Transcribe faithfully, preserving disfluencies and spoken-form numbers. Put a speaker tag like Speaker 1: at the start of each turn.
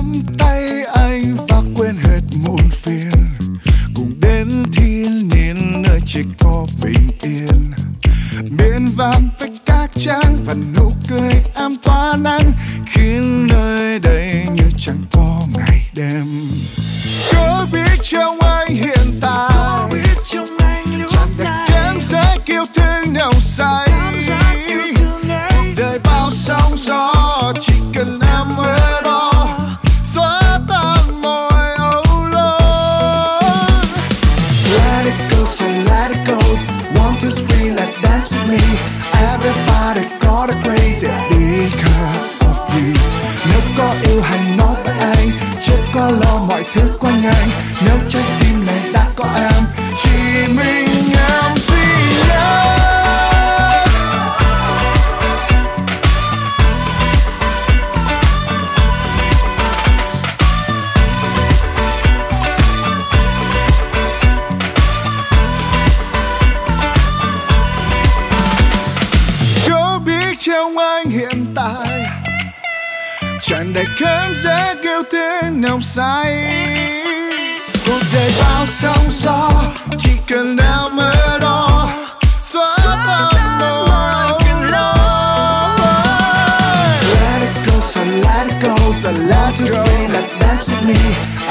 Speaker 1: nắm tay anh và quên hết muộn phiền, cùng đến thiên nhiên nơi chỉ có bình yên. Biển vàng với các trăng và nụ cười em tỏa nắng, khiến nơi đây như chẳng có ngày đêm. Có biết trong anh hiện tại,
Speaker 2: có biết trong anh lúc này
Speaker 1: cảm giác yêu thương nồng say, cuộc đời bao sóng gió chỉ cần em ở đó xóa tan mọi âu lo. Let it go, so let it go. Want to scream, like dance with me. Everybody got a crazy because of you. Nếu có yêu hãy nói với anh, chưa có lo mọi thứ qua nhanh. Nếu trái tim này đã có em, chỉ mình em duy nhất. Có biết trong anh hiện tại tràn đầy cảm giác yêu thương nồng say, cuộc đời bao sóng gió chỉ cần em ở đó xóa tan mọi phiền lo. Let it go, so let it go, so let it go, like dance with me.